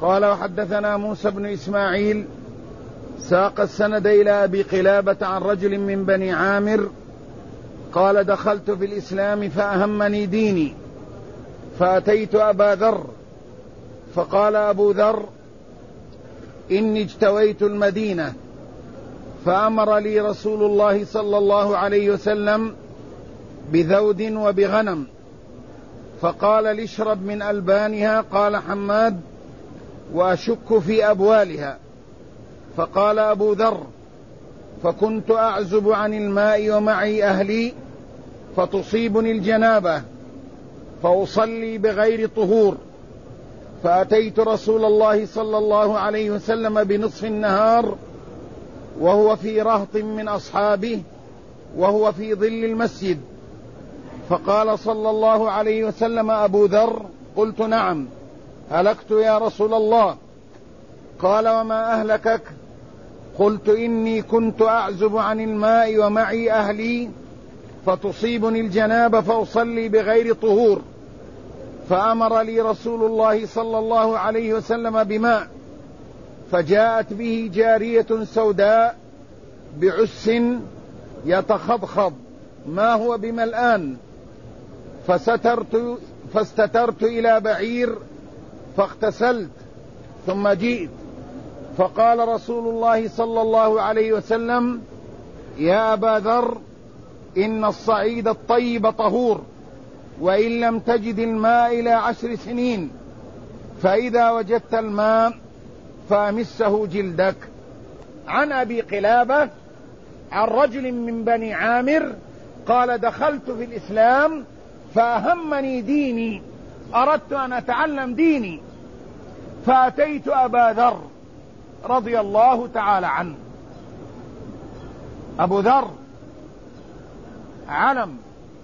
قال وحدثنا موسى بن إسماعيل ساق السند إلى أبي قلابة عن رجل من بني عامر قال دخلت في الإسلام فأهمني ديني فأتيت أبا ذر فقال أبو ذر إني اجتويت المدينة فأمر لي رسول الله صلى الله عليه وسلم بذود وبغنم فقال لاشرب من ألبانها. قال حماد وأشك في أبوالها. فقال أبو ذر فكنت أعزب عن الماء ومعي أهلي فتصيبني الجنابة فأصلي بغير طهور فأتيت رسول الله صلى الله عليه وسلم بنصف النهار وهو في رهط من أصحابه وهو في ظل المسجد فقال صلى الله عليه وسلم أبو ذر قلت نعم هلكت يا رسول الله. قال وما أهلكك؟ قلت إني كنت أعزب عن الماء ومعي أهلي فتصيبني الجنابة فأصلي بغير طهور فأمر لي رسول الله صلى الله عليه وسلم بماء فجاءت به جارية سوداء بعس يتخضخض ما هو بملآن فاستترت إلى بعير فاغتسلت ثم جئت فقال رسول الله صلى الله عليه وسلم يا أبا ذر إن الصعيد الطيب طهور وإن لم تجد الماء إلى 10 سنين فإذا وجدت الماء فأمسه جلدك. عن أبي قلابة عن رجل من بني عامر قال دخلت في الإسلام فأهمني ديني أردت أن أتعلم ديني فأتيت أبا ذر رضي الله تعالى عنه. أبو ذر علم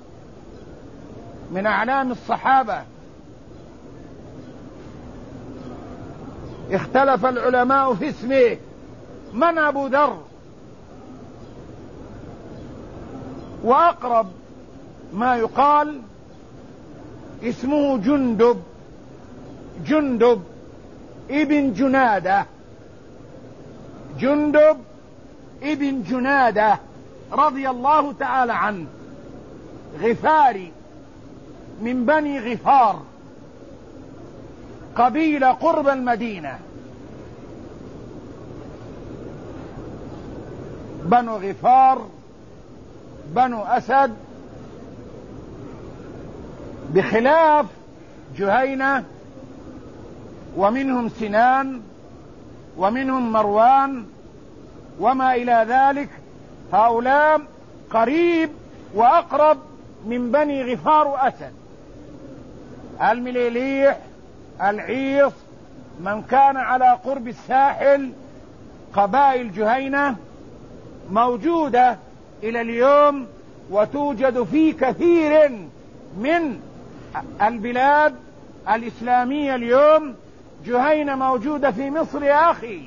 من أعلام الصحابة اختلف العلماء في اسمه. من أبو ذر؟ وأقرب ما يقال اسمه جندب ابن جنادة. جندب ابن جنادة رضي الله تعالى عنه غفاري من بني غفار قبيلة قرب المدينة. بنو غفار بنو أسد بخلاف جهينة ومنهم سنان ومنهم مروان وما إلى ذلك. هؤلاء قريب وأقرب من بني غفار وأسد. المليليح العيص من كان على قرب الساحل قبائل جهينة موجودة إلى اليوم وتوجد في كثير من البلاد الإسلامية اليوم. جهينة موجودة في مصر يا أخي.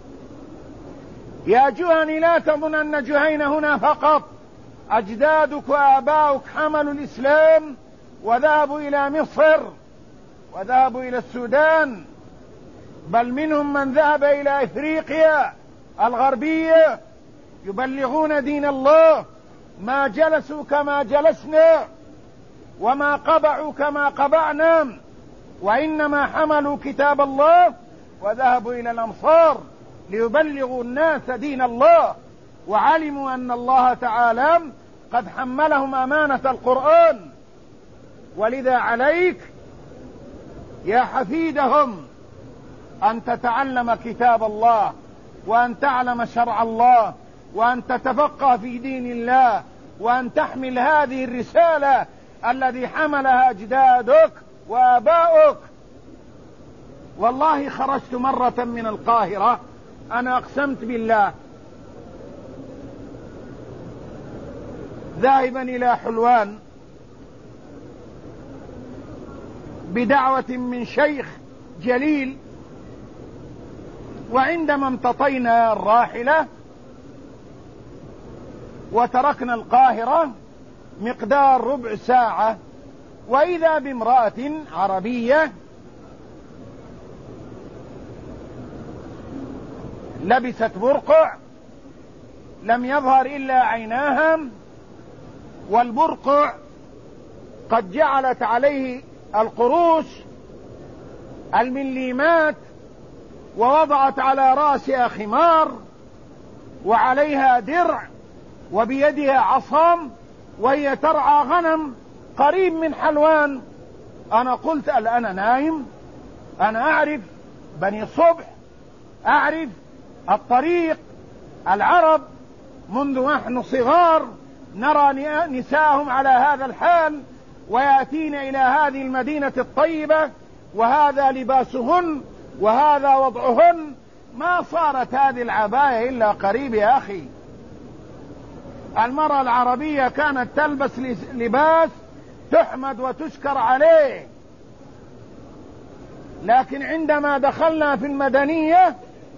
يا جهني لا تظن أن جهينة هنا فقط. أجدادك وآباؤك حملوا الإسلام وذهبوا إلى مصر وذهبوا إلى السودان، بل منهم من ذهب إلى إفريقيا الغربية يبلغون دين الله. ما جلسوا كما جلسنا وما قبعوا كما قبعنا، وإنما حملوا كتاب الله وذهبوا إلى الأمصار ليبلغوا الناس دين الله، وعلموا أن الله تعالى قد حملهم أمانة القرآن. ولذا عليك يا حفيدهم أن تتعلم كتاب الله وأن تعلم شرع الله وأن تتفقه في دين الله وأن تحمل هذه الرسالة الذي حملها أجدادك وآباؤك. والله خرجت مرة من القاهرة، أنا أقسمت بالله، ذاهبا إلى حلوان بدعوة من شيخ جليل، وعندما امتطينا الراحلة وتركنا القاهرة مقدار ربع ساعة، وإذا بامرأة عربية لبست برقع لم يظهر إلا عيناها، والبرقع قد جعلت عليه القروش المليمات، ووضعت على رأسها خمار وعليها درع وبيدها عصام، وهي ترعى غنم قريب من حلوان. أنا قلت أنا نايم، أنا أعرف بني صبح، أعرف الطريق. العرب منذ نحن صغار نرى نساءهم على هذا الحال، ويأتين إلى هذه المدينة الطيبة وهذا لباسهن وهذا وضعهن. ما صارت هذه العباية إلا قريب يا أخي. المرأة العربية كانت تلبس لباس تحمد وتشكر عليه، لكن عندما دخلنا في المدنية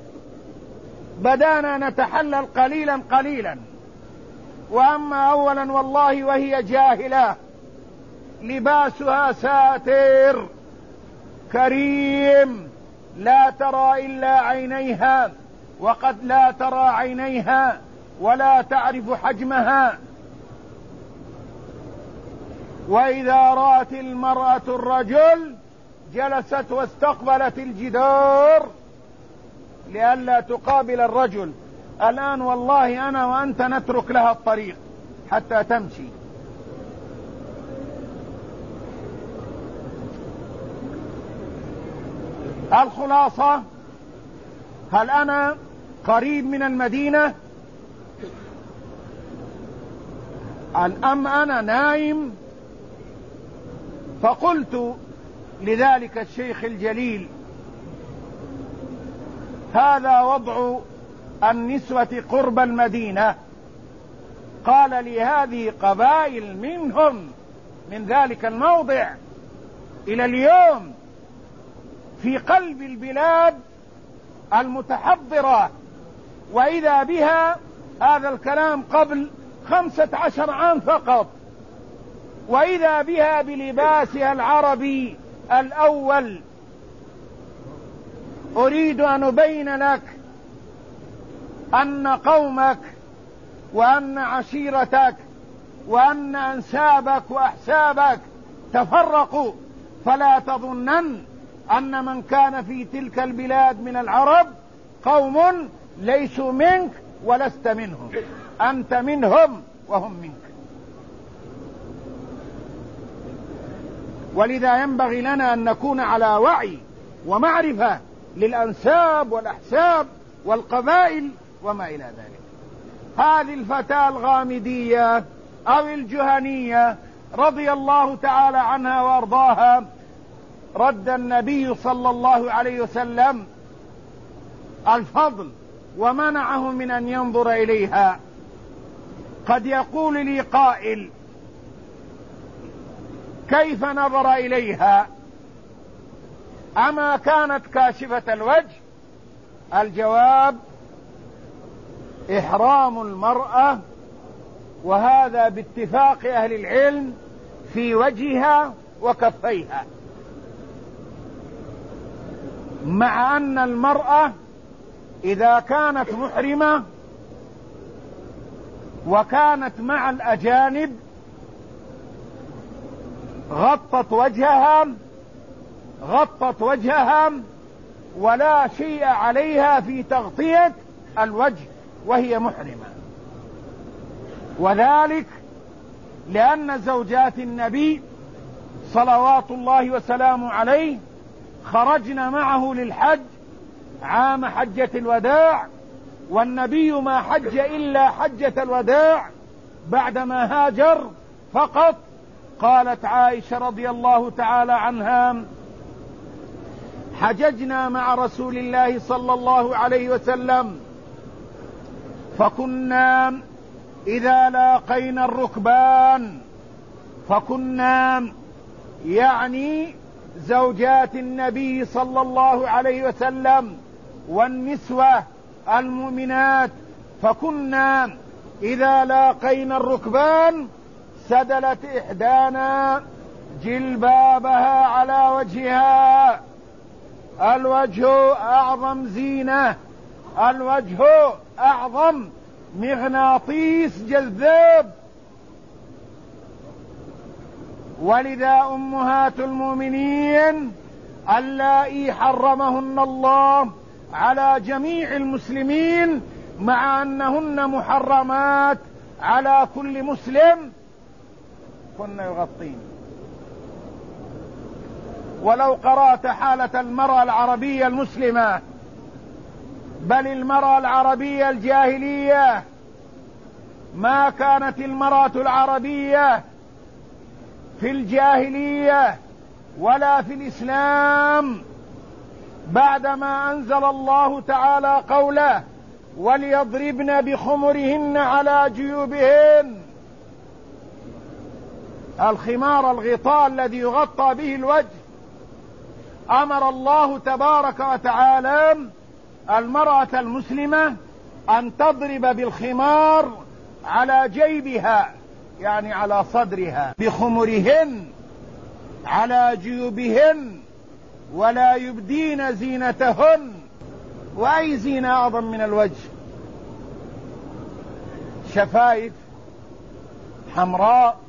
بدأنا نتحلل قليلا قليلا. وأما أولا والله وهي جاهلة لباسها ساتر كريم لا ترى إلا عينيها، وقد لا ترى عينيها ولا تعرف حجمها. وإذا رأت المرأة الرجل جلست واستقبلت الجدار لئلا تقابل الرجل. الآن والله أنا وأنت نترك لها الطريق حتى تمشي. الخلاصة، هل أنا قريب من المدينة أم أنا نايم؟ فقلت لذلك الشيخ الجليل: هذا وضع النسوة قرب المدينة. قال لي: هذه قبائل منهم من ذلك الموضع إلى اليوم في قلب البلاد المتحضرة، وإذا بها هذا الكلام قبل 15 عام فقط، وإذا بها بلباسها العربي الأول. أريد أن أبين لك أن قومك وأن عشيرتك وأن أنسابك وأحسابك تفرقوا، فلا تظنن أن من كان في تلك البلاد من العرب قوم ليسوا منك ولست منهم، أنت منهم وهم منك. ولذا ينبغي لنا أن نكون على وعي ومعرفة للأنساب والأحساب والقبائل وما إلى ذلك. هذه الفتاة الغامدية أو الجهنية رضي الله تعالى عنها وأرضاها رد النبي صلى الله عليه وسلم الفضل ومنعه من أن ينظر إليها. قد يقول لي قائل: كيف نظر إليها؟ أما كانت كاشفة الوجه؟ الجواب: إحرام المرأة، وهذا باتفاق أهل العلم، في وجهها وكفيها، مع أن المرأة إذا كانت محرمة وكانت مع الأجانب غطت وجهها ولا شيء عليها في تغطية الوجه وهي محرمة. وذلك لأن زوجات النبي صلوات الله وسلامه عليه خرجن معه للحج عام حجة الوداع، والنبي ما حج إلا حجة الوداع بعدما هاجر فقط. قالت عائشة رضي الله تعالى عنها: حججنا مع رسول الله صلى الله عليه وسلم فكنا إذا لاقينا الركبان، فكنا يعني زوجات النبي صلى الله عليه وسلم والنسوة المؤمنات، فكنا إذا لاقينا الركبان سدلت إحدانا جلبابها على وجهها. الوجه أعظم زينة الوجه أعظم مغناطيس جذاب، ولذا أمهات المؤمنين اللائي حرمهن الله على جميع المسلمين مع أنهن محرمات على كل مسلم كن يغطين. ولو قرأت حالة المرأة العربية المسلمة، بل المرأة العربية الجاهلية، ما كانت المرأة العربية في الجاهلية ولا في الإسلام بعدما أنزل الله تعالى قوله وليضربن بخمرهن على جيوبهن. الخمار الغطاء الذي يغطى به الوجه، أمر الله تبارك وتعالى المرأة المسلمة أن تضرب بالخمار على جيبها، يعني على صدرها، بخمرهن على جيوبهن، ولا يبدين زينتهن. وأي زينة أعظم من الوجه؟ شفايف حمراء،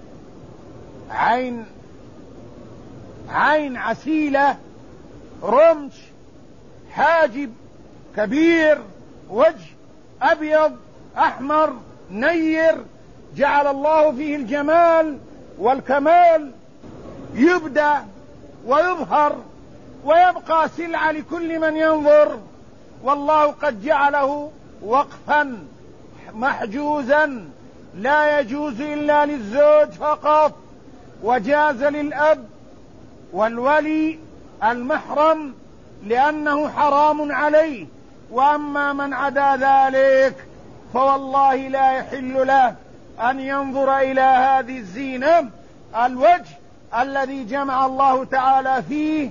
عين عسيلة، رمش، حاجب كبير، وجه أبيض أحمر نير، جعل الله فيه الجمال والكمال، يبدى ويظهر ويبقى سلعة لكل من ينظر، والله قد جعله وقفا محجوزا لا يجوز إلا للزوج فقط، وجاز للأب والولي المحرم لأنه حرام عليه. وأما من عدا ذلك فوالله لا يحل له أن ينظر إلى هذه الزينة، الوجه الذي جمع الله تعالى فيه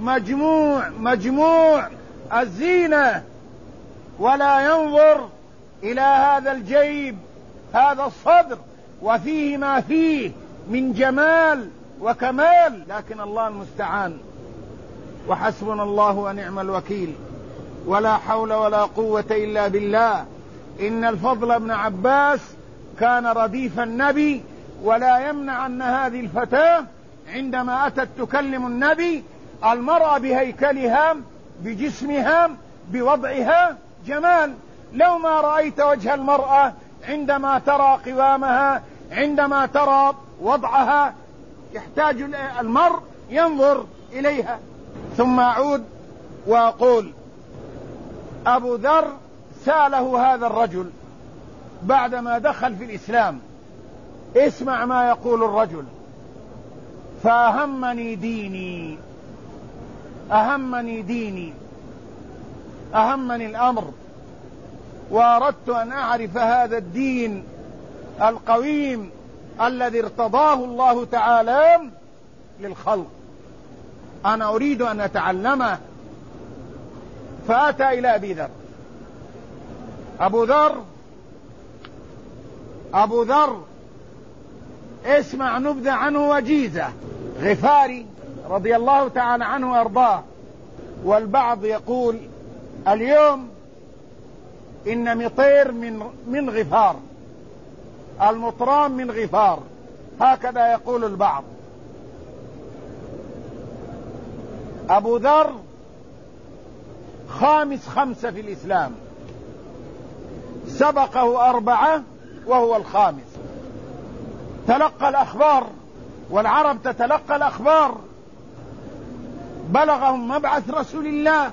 مجموع الزينة، ولا ينظر إلى هذا الجيب، هذا الصدر، وفيه ما فيه من جمال وكمال. لكن الله المستعان، وحسبنا الله ونعم الوكيل، ولا حول ولا قوة إلا بالله. إن الفضل بن عباس كان رديف النبي، ولا يمنع أن هذه الفتاة عندما أتت تكلم النبي، المرأة بهيكلها بجسمها بوضعها جمال. لو ما رأيت وجه المرأة عندما ترى قوامها، عندما ترى وضعها، يحتاج المرء ينظر إليها. ثم أعود وأقول أبو ذر سأله هذا الرجل بعدما دخل في الإسلام، اسمع ما يقول الرجل: فأهمني ديني، أهمني الأمر، وأردت أن أعرف هذا الدين القويم الذي ارتضاه الله تعالى للخلق، أنا أريد أن أتعلمه. فأتى إلى أبي ذر. أبو ذر اسمع نبذة عنه وجيزة، غفاري رضي الله تعالى عنه وأرضاه. والبعض يقول اليوم إن مطير من غفار، المطران من غفار، هكذا يقول البعض. أبو ذر خامس 5 في الإسلام، سبقه 4 وهو الخامس. تلقى الأخبار، والعرب تتلقى الأخبار، بلغهم مبعث رسول الله،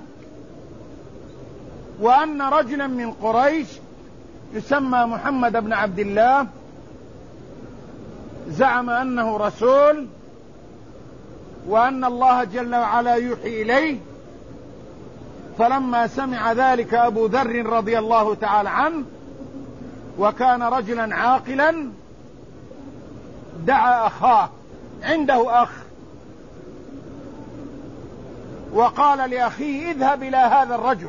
وأن رجلا من قريش يسمى محمد بن عبد الله زعم أنه رسول، وأن الله جل وعلا يوحي إليه. فلما سمع ذلك أبو ذر رضي الله تعالى عنه، وكان رجلا عاقلا، دعا أخاه، عنده أخ، وقال لأخيه: اذهب إلى هذا الرجل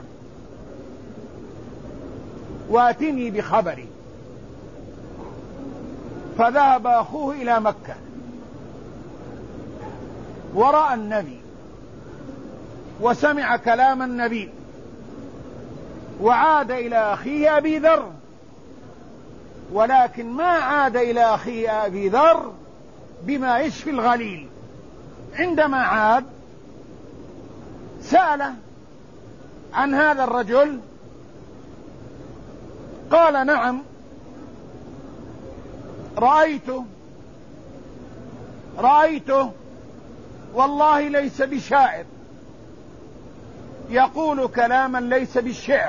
واتني بخبري. فذهب أخوه إلى مكة ورأى النبي وسمع كلام النبي، وعاد إلى أخيه أبي ذر، ولكن ما عاد إلى أخيه أبي ذر بما يشفي الغليل. عندما عاد سأله عن هذا الرجل، قال نعم رأيته والله ليس بشاعر، يقول كلاما ليس بالشعر.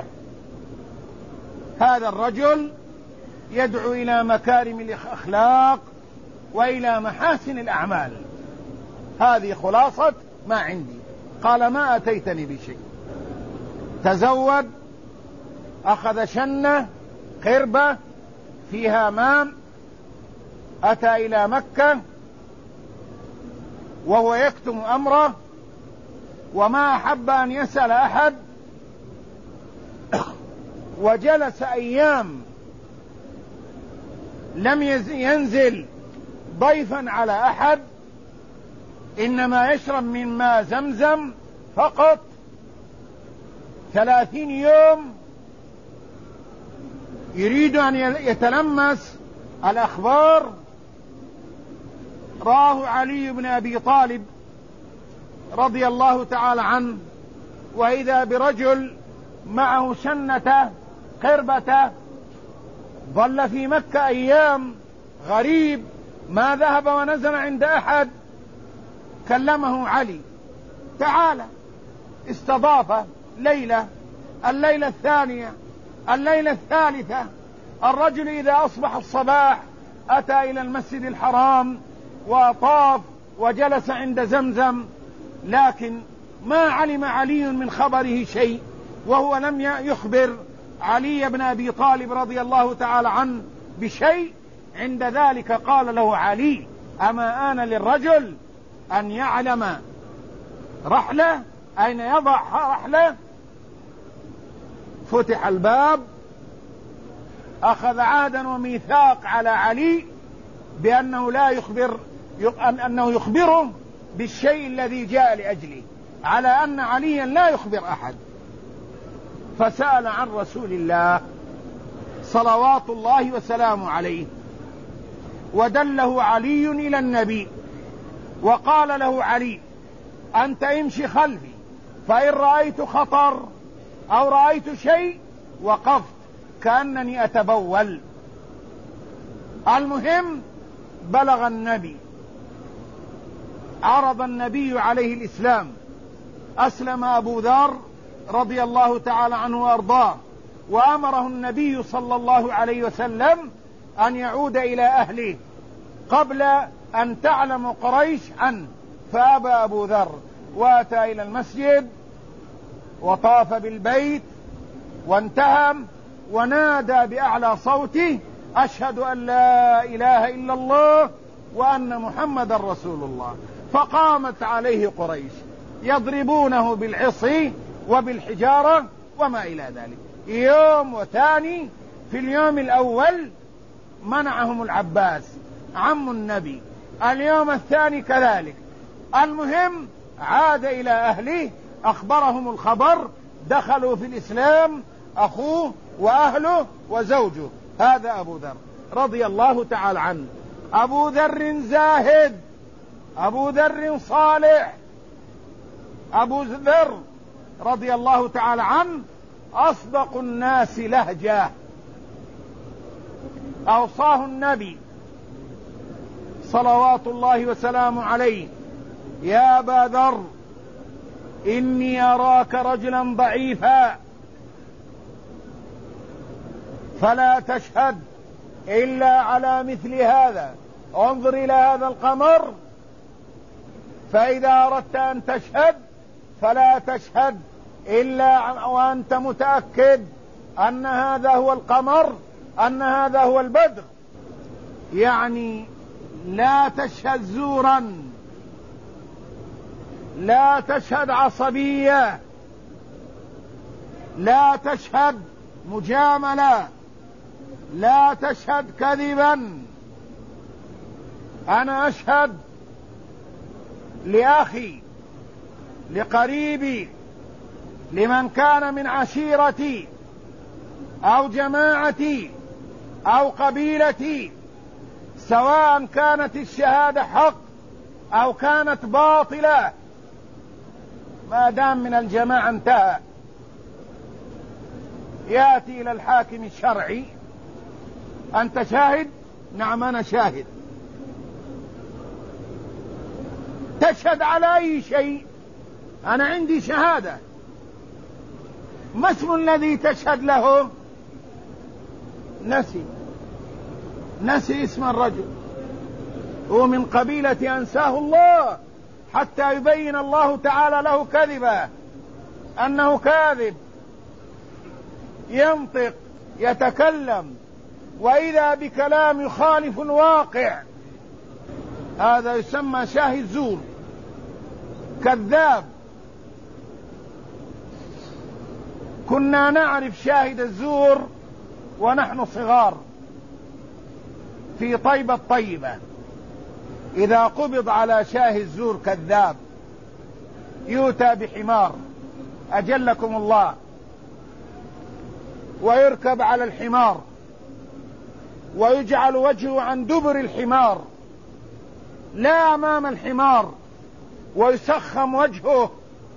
هذا الرجل يدعو إلى مكارم الأخلاق وإلى محاسن الأعمال. هذه خلاصة ما عندي. قال ما أتيتني بشيء. تزود، أخذ شنة قربة فيها ماء، أتى إلى مكة وهو يكتم أمره وما أحب أن يسأل أحد، وجلس أيام لم ينزل ضيفا على أحد، إنما يشرب من ماء زمزم فقط. 30 يوم يريد أن يتلمس الأخبار. راه علي بن أبي طالب رضي الله تعالى عنه، وإذا برجل معه شنة قربة، ظل في مكة أيام غريب، ما ذهب ونزل عند أحد. كلمه علي، تعال. استضافه ليلة، الليلة الثانية، الليلة الثالثة. الرجل إذا أصبح الصباح أتى إلى المسجد الحرام وطاف وجلس عند زمزم، لكن ما علم علي من خبره شيء، وهو لم يخبر علي بن أبي طالب رضي الله تعالى عنه بشيء. عند ذلك قال له علي: أما آن للرجل أن يعلم رحلة، أين يضع رحلة؟ فتح الباب، أخذ عهدا وميثاق على علي بأنه أنه يخبره بالشيء الذي جاء لأجله، على أن عليا لا يخبر أحد. فسأل عن رسول الله صلوات الله وسلامه عليه، ودله علي إلى النبي، وقال له علي: أنت امشي خلفي، فإن رأيت خطر أو رأيت شيء وقفت كأنني أتبول. المهم بلغ النبي، عرض النبي عليه الإسلام، أسلم أبو ذر رضي الله تعالى عنه وأرضاه، وأمره النبي صلى الله عليه وسلم أن يعود إلى أهله قبل أن تعلم قريش عنه. فأبى أبو ذر، وأتى إلى المسجد وطاف بالبيت وانتهم ونادى بأعلى صوته: أشهد أن لا إله إلا الله وأن محمد رسول الله. فقامت عليه قريش يضربونه بالعصي وبالحجارة وما إلى ذلك. يوم وثاني، في اليوم الأول منعهم العباس عم النبي، اليوم الثاني كذلك. المهم عاد إلى أهله، أخبرهم الخبر، دخلوا في الإسلام أخوه وأهله وزوجه. هذا أبو ذر رضي الله تعالى عنه. أبو ذر زاهد، أبو ذر صالح، أبو ذر رضي الله تعالى عنه أصدق الناس لهجة. أوصاه النبي صلوات الله وسلامه عليه: يا أبا ذر، إني أراك رجلا ضعيفا، فلا تشهد إلا على مثل هذا. انظر إلى هذا القمر، فإذا أردت أن تشهد فلا تشهد إلا وأنت متأكد أن هذا هو القمر، أن هذا هو البدر. يعني لا تشهد زورا، لا تشهد عصبية، لا تشهد مجاملة، لا تشهد كذبا. أنا أشهد لأخي، لقريبي، لمن كان من عشيرتي، أو جماعتي أو قبيلتي، سواء كانت الشهادة حق أو كانت باطلة، ما دام من الجماعة انتهى. يأتي إلى الحاكم الشرعي: أنت شاهد؟ نعم أنا شاهد. تشهد على أي شيء؟ أنا عندي شهادة. ما اسم الذي تشهد له؟ نسي اسم الرجل، هو من قبيلة أنساه الله حتى يبين الله تعالى له كذبا، أنه كاذب، ينطق يتكلم وإذا بكلام يخالف الواقع، هذا يسمى شاهد زور، كذاب. كنا نعرف شاهد الزور ونحن صغار في طيبة الطيبة، إذا قبض على شاهد زور كذاب يؤتى بحمار أجلكم الله، ويركب على الحمار ويجعل وجهه عن دبر الحمار لا أمام الحمار، ويسخم وجهه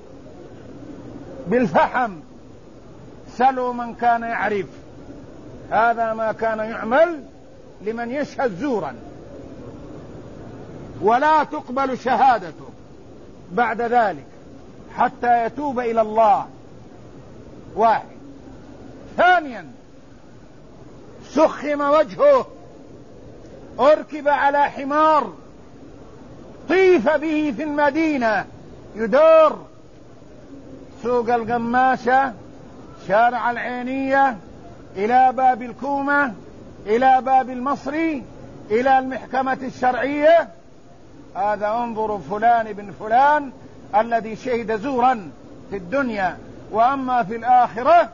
بالفحم. سلوا من كان يعرف. هذا ما كان يعمل لمن يشهد زورا، ولا تقبل شهادته بعد ذلك حتى يتوب إلى الله. واحد. ثانيا، سخم وجهه، أركب على حمار، طيف به في المدينة، يدور سوق القماشة، شارع العينية، إلى باب الكومة، إلى باب المصري، إلى المحكمة الشرعية. هذا انظروا فلان بن فلان الذي شهد زورا في الدنيا، وأما في الآخرة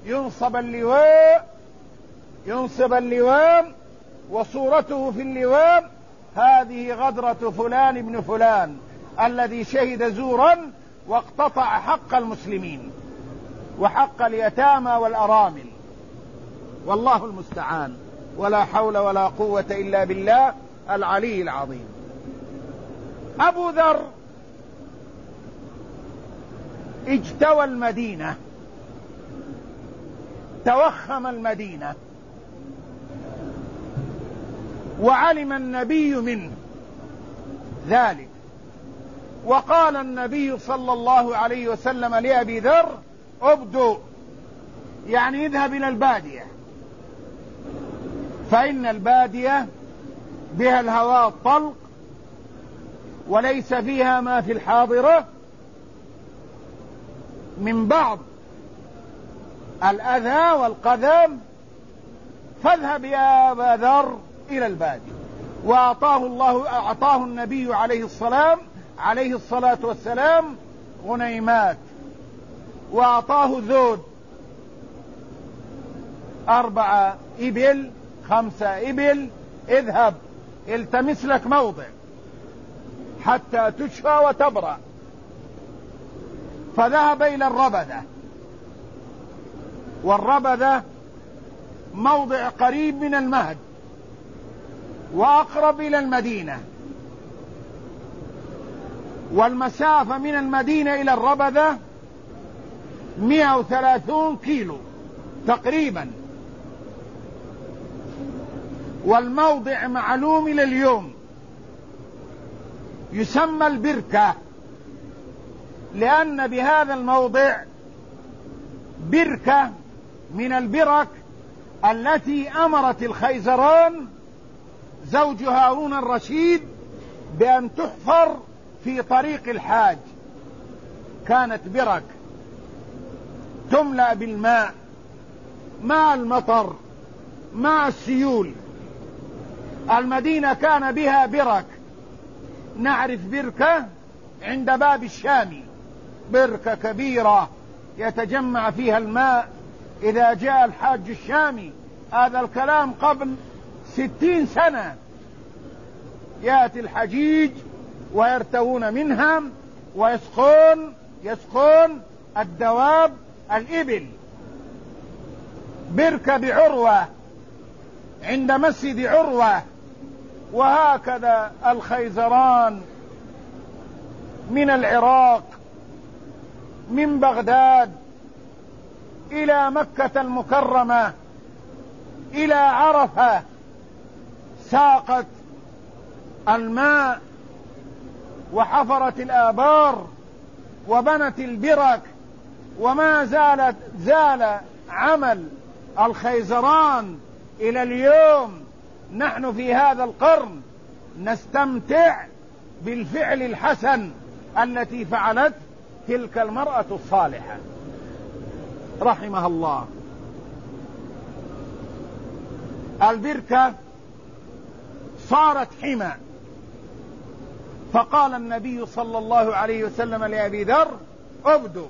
ينصب اللواء وصورته في اللواء: هذه غدرة فلان بن فلان الذي شهد زورا واقتطع حق المسلمين وحق اليتامى والأرامل. والله المستعان، ولا حول ولا قوة إلا بالله العلي العظيم. أبو ذر اجتوى المدينة، توخم المدينة، وعلم النبي منه ذلك، وقال النبي صلى الله عليه وسلم لأبي ذر: ابدو، يعني اذهب إلى البادية، فإن البادية بها الهواء الطلق وليس فيها ما في الحاضرة من بعض الأذى والقذى، فاذهب يا أبا ذر إلى البادية. وأعطاه النبي عليه الصلاة والسلام غنيمات، وأعطاه ذود 4 إبل 5 إبل، اذهب التمس لك موضع حتى تشفى وتبرأ. فذهب إلى الربذة، والربذة موضع قريب من المهد وأقرب إلى المدينة، والمسافة من المدينة إلى الربذة 130 كيلو تقريبا، والموضع معلوم إلى اليوم، يسمى البركة، لأن بهذا الموضع بركة من البرك التي أمرت الخيزران زوج هارون الرشيد بأن تحفر في طريق الحاج. كانت برك تملأ بالماء مع المطر مع السيول. المدينة كان بها برك، نعرف بركة عند باب الشامي، بركة كبيرة يتجمع فيها الماء إذا جاء الحاج الشامي. هذا الكلام قبل 60 سنة. يأتي الحجيج ويرتوون منها ويسقون الدواب الإبل. بركة بعروة عند مسجد عروة. وهكذا الخيزران من العراق من بغداد إلى مكة المكرمة إلى عرفة ساقت الماء وحفرت الآبار وبنت البرك، وما زال عمل الخيزران إلى اليوم. نحن في هذا القرن نستمتع بالفعل الحسن التي فعلت تلك المرأة الصالحة رحمها الله. البركة صارت حمى، فقال النبي صلى الله عليه وسلم لأبي ذر: ابدو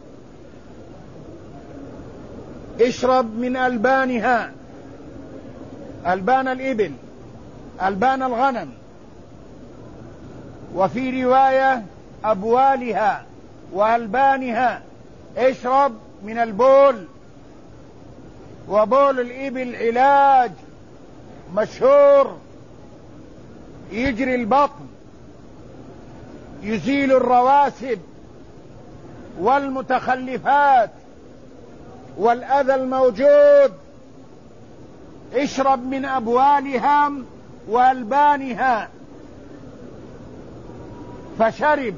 اشرب من ألبانها، ألبان الإبل، ألبان الغنم، وفي رواية أبوالها وألبانها. اشرب من البول، وبول الإبل علاج مشهور يجري البطن، يزيل الرواسب والمتخلفات والأذى الموجود. اشرب من أبوالها وألبانها. فشرب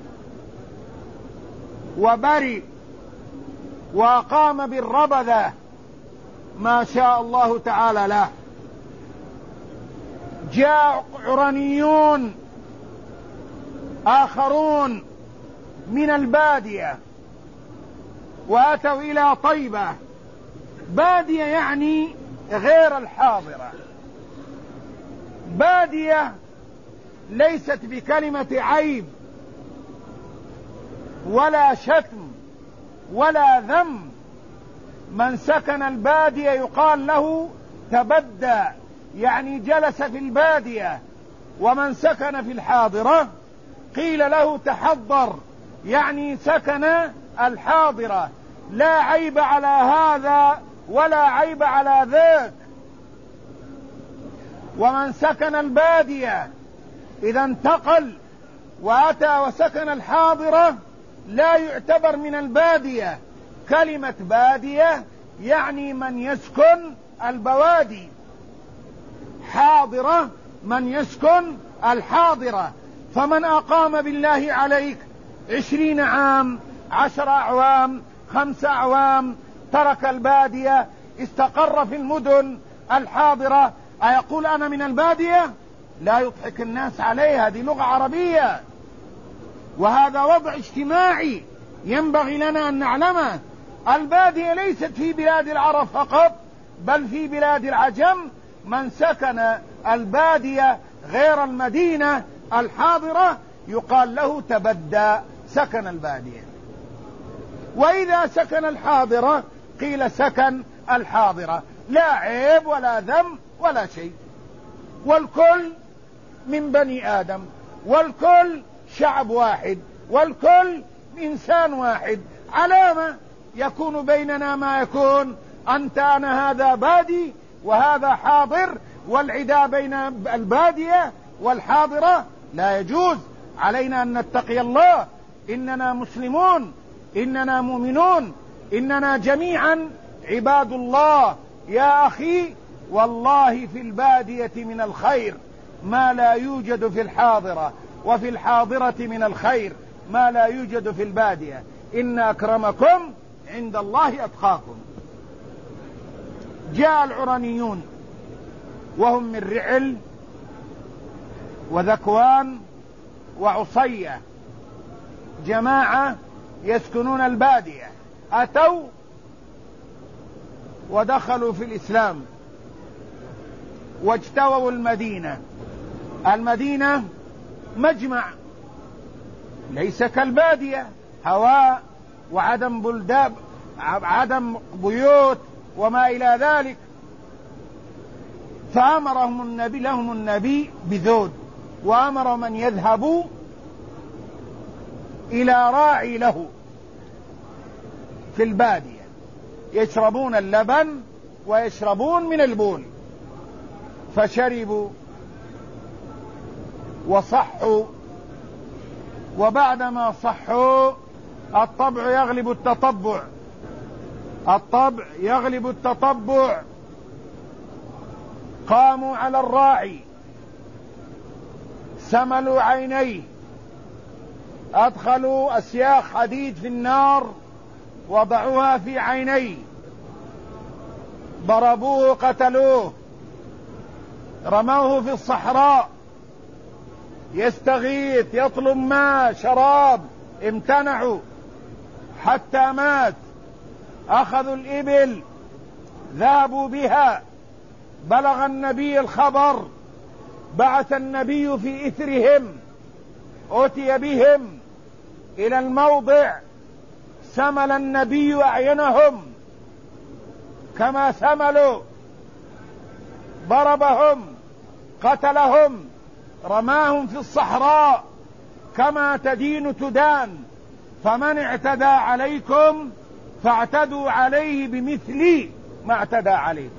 وبرئ وقام بالربذة ما شاء الله تعالى له. جاء عرنيون آخرون من البادية وأتوا إلى طيبة. بادية يعني غير الحاضرة، بادية ليست بكلمة عيب ولا شتم ولا ذم. من سكن البادية يقال له تبدى، يعني جلس في البادية. ومن سكن في الحاضرة قيل له تحضر، يعني سكن الحاضرة. لا عيب على هذا ولا عيب على ذاك. ومن سكن البادية إذا انتقل وأتى وسكن الحاضرة لا يعتبر من البادية. كلمة بادية يعني من يسكن البوادي، حاضرة من يسكن الحاضرة. فمن أقام بالله عليك 20 عام، 10 أعوام، 5 أعوام، ترك البادية استقر في المدن الحاضرة، أيقول أنا من البادية؟ لا يضحك الناس عليها، هذه لغة عربية وهذا وضع اجتماعي ينبغي لنا أن نعلمه. البادية ليست في بلاد العرب فقط بل في بلاد العجم. من سكن البادية غير المدينة الحاضرة يقال له تبدى، سكن البادية. وإذا سكن الحاضرة قيل سكن الحاضرة، لا عيب ولا ذم ولا شيء. والكل من بني آدم، والكل شعب واحد، والكل إنسان واحد. علامة يكون بيننا ما يكون، أنت أنا هذا بادي وهذا حاضر، والعداء بين البادية والحاضرة لا يجوز. علينا أن نتقي الله. إننا مسلمون، إننا مؤمنون، إننا جميعا عباد الله. يا أخي والله في البادية من الخير ما لا يوجد في الحاضرة، وفي الحاضرة من الخير ما لا يوجد في البادية. إن أكرمكم عند الله أتقاكم. جاء العرنيون وهم من رعل وذكوان وعصية، جماعة يسكنون البادية، أتوا ودخلوا في الإسلام واجتووا المدينة. المدينة مجمع ليس كالبادية، هواء وعدم بلداب، عدم بيوت وما إلى ذلك. فأمرهم النبي لهم النبي بذود، وأمر من يذهبوا إلى راعي له في البادية يشربون اللبن ويشربون من البول. فشربوا وصحوا، وبعدما صحوا الطبع يغلب التطبع، الطبع يغلب التطبع. قاموا على الراعي، سملوا عينيه، أدخلوا أسياخ حديد في النار، وضعوها في عينيه، ضربوه قتلوه، رموه في الصحراء يستغيث يطلب ماء شراب، امتنعوا حتى مات. أخذوا الإبل ذهبوا بها، بلغ النبي الخبر، بعث النبي في إثرهم، أتي بهم إلى الموضع، سمل النبي أعينهم كما سملوا، ضربهم قتلهم، رماهم في الصحراء كما تدين تدان. فمن اعتدى عليكم فاعتدوا عليه بمثل ما اعتدى عليكم.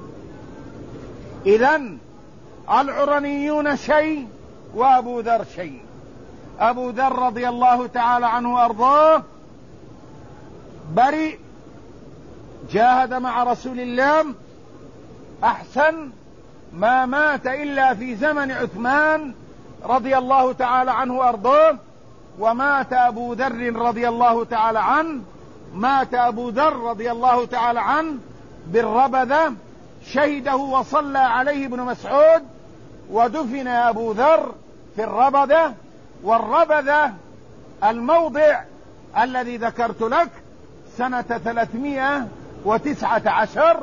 إذن العرنيون شيء وأبو ذر شيء. أبو ذر رضي الله تعالى عنه وأرضاه بريء، جاهد مع رسول الله، أحسن ما مات إلا في زمن عثمان رضي الله تعالى عنه وأرضاه. ومات أبو ذر رضي الله تعالى عنه، مات أبو ذر رضي الله تعالى عنه بالربذة، شهده وصلى عليه ابن مسعود، ودفن أبو ذر في الربذة. والربذة الموضع الذي ذكرت لك سنة 319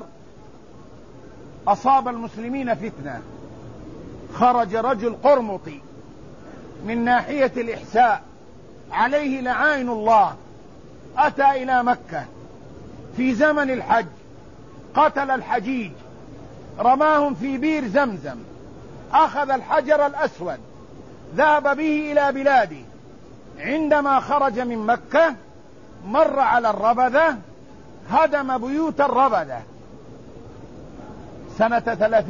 أصاب المسلمين فتنة. خرج رجل قرمطي من ناحية الإحساء عليه لعائن الله، أتى إلى مكة في زمن الحج، قتل الحجيج، رماهم في بير زمزم، أخذ الحجر الأسود ذهب به إلى بلاده. عندما خرج من مكة مر على الربذة، هدم بيوت الربذة سنة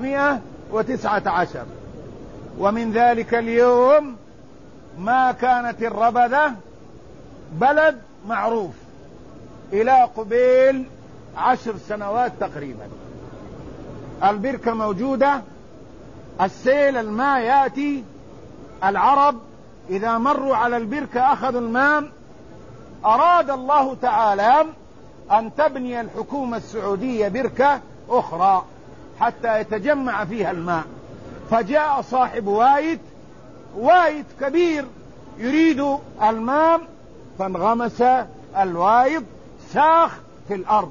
319. ومن ذلك اليوم ما كانت الربذة بلد معروف إلى قبيل 10 سنوات تقريبا. البركة موجودة، السيل الماء يأتي، العرب إذا مروا على البركة أخذوا الماء. أراد الله تعالى أن تبني الحكومة السعودية بركة أخرى حتى يتجمع فيها الماء، فجاء صاحب وايد كبير يريد الماء، فانغمس الوايد، ساخ في الأرض،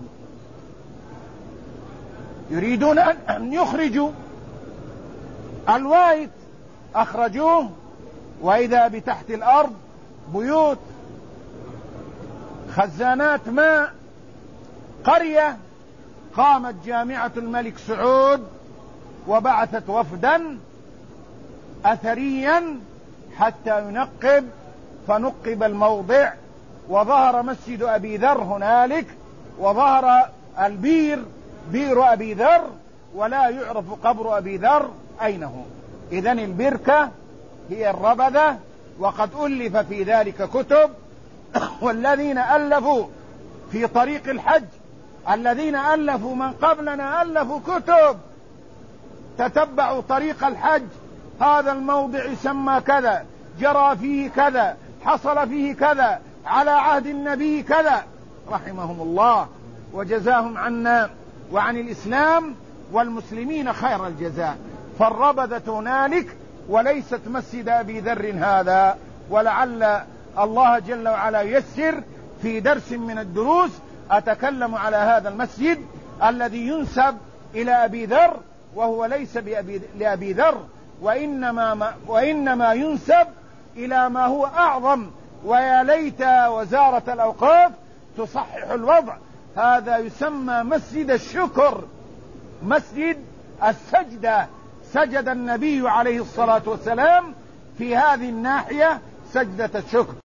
يريدون أن يخرجوا الوايد، أخرجوه، وإذا بتحت الأرض بيوت، خزانات ماء، قرية. قامت جامعة الملك سعود وبعثت وفدا أثريا حتى ينقب، فنقب الموضع، وظهر مسجد أبي ذر هنالك، وظهر البير، بير أبي ذر، ولا يعرف قبر أبي ذر أين هو. إذن البركة هي الربذة، وقد ألف في ذلك كتب. والذين ألفوا في طريق الحج، الذين ألفوا من قبلنا ألفوا كتب، تتبعوا طريق الحج، هذا الموضع يسمى كذا، جرى فيه كذا، حصل فيه كذا، على عهد النبي كذا، رحمهم الله وجزاهم عنا وعن الإسلام والمسلمين خير الجزاء. فالربذة هنالك وليست مسجد أبي ذر هذا. ولعل الله جل وعلا ييسر في درس من الدروس أتكلم على هذا المسجد الذي ينسب إلى أبي ذر، وهو ليس لأبي ذر، وإنما ينسب إلى ما هو أعظم. ويا ليت وزارة الأوقاف تصحح الوضع. هذا يسمى مسجد الشكر، مسجد السجدة، سجد النبي عليه الصلاة والسلام في هذه الناحية سجدة الشكر.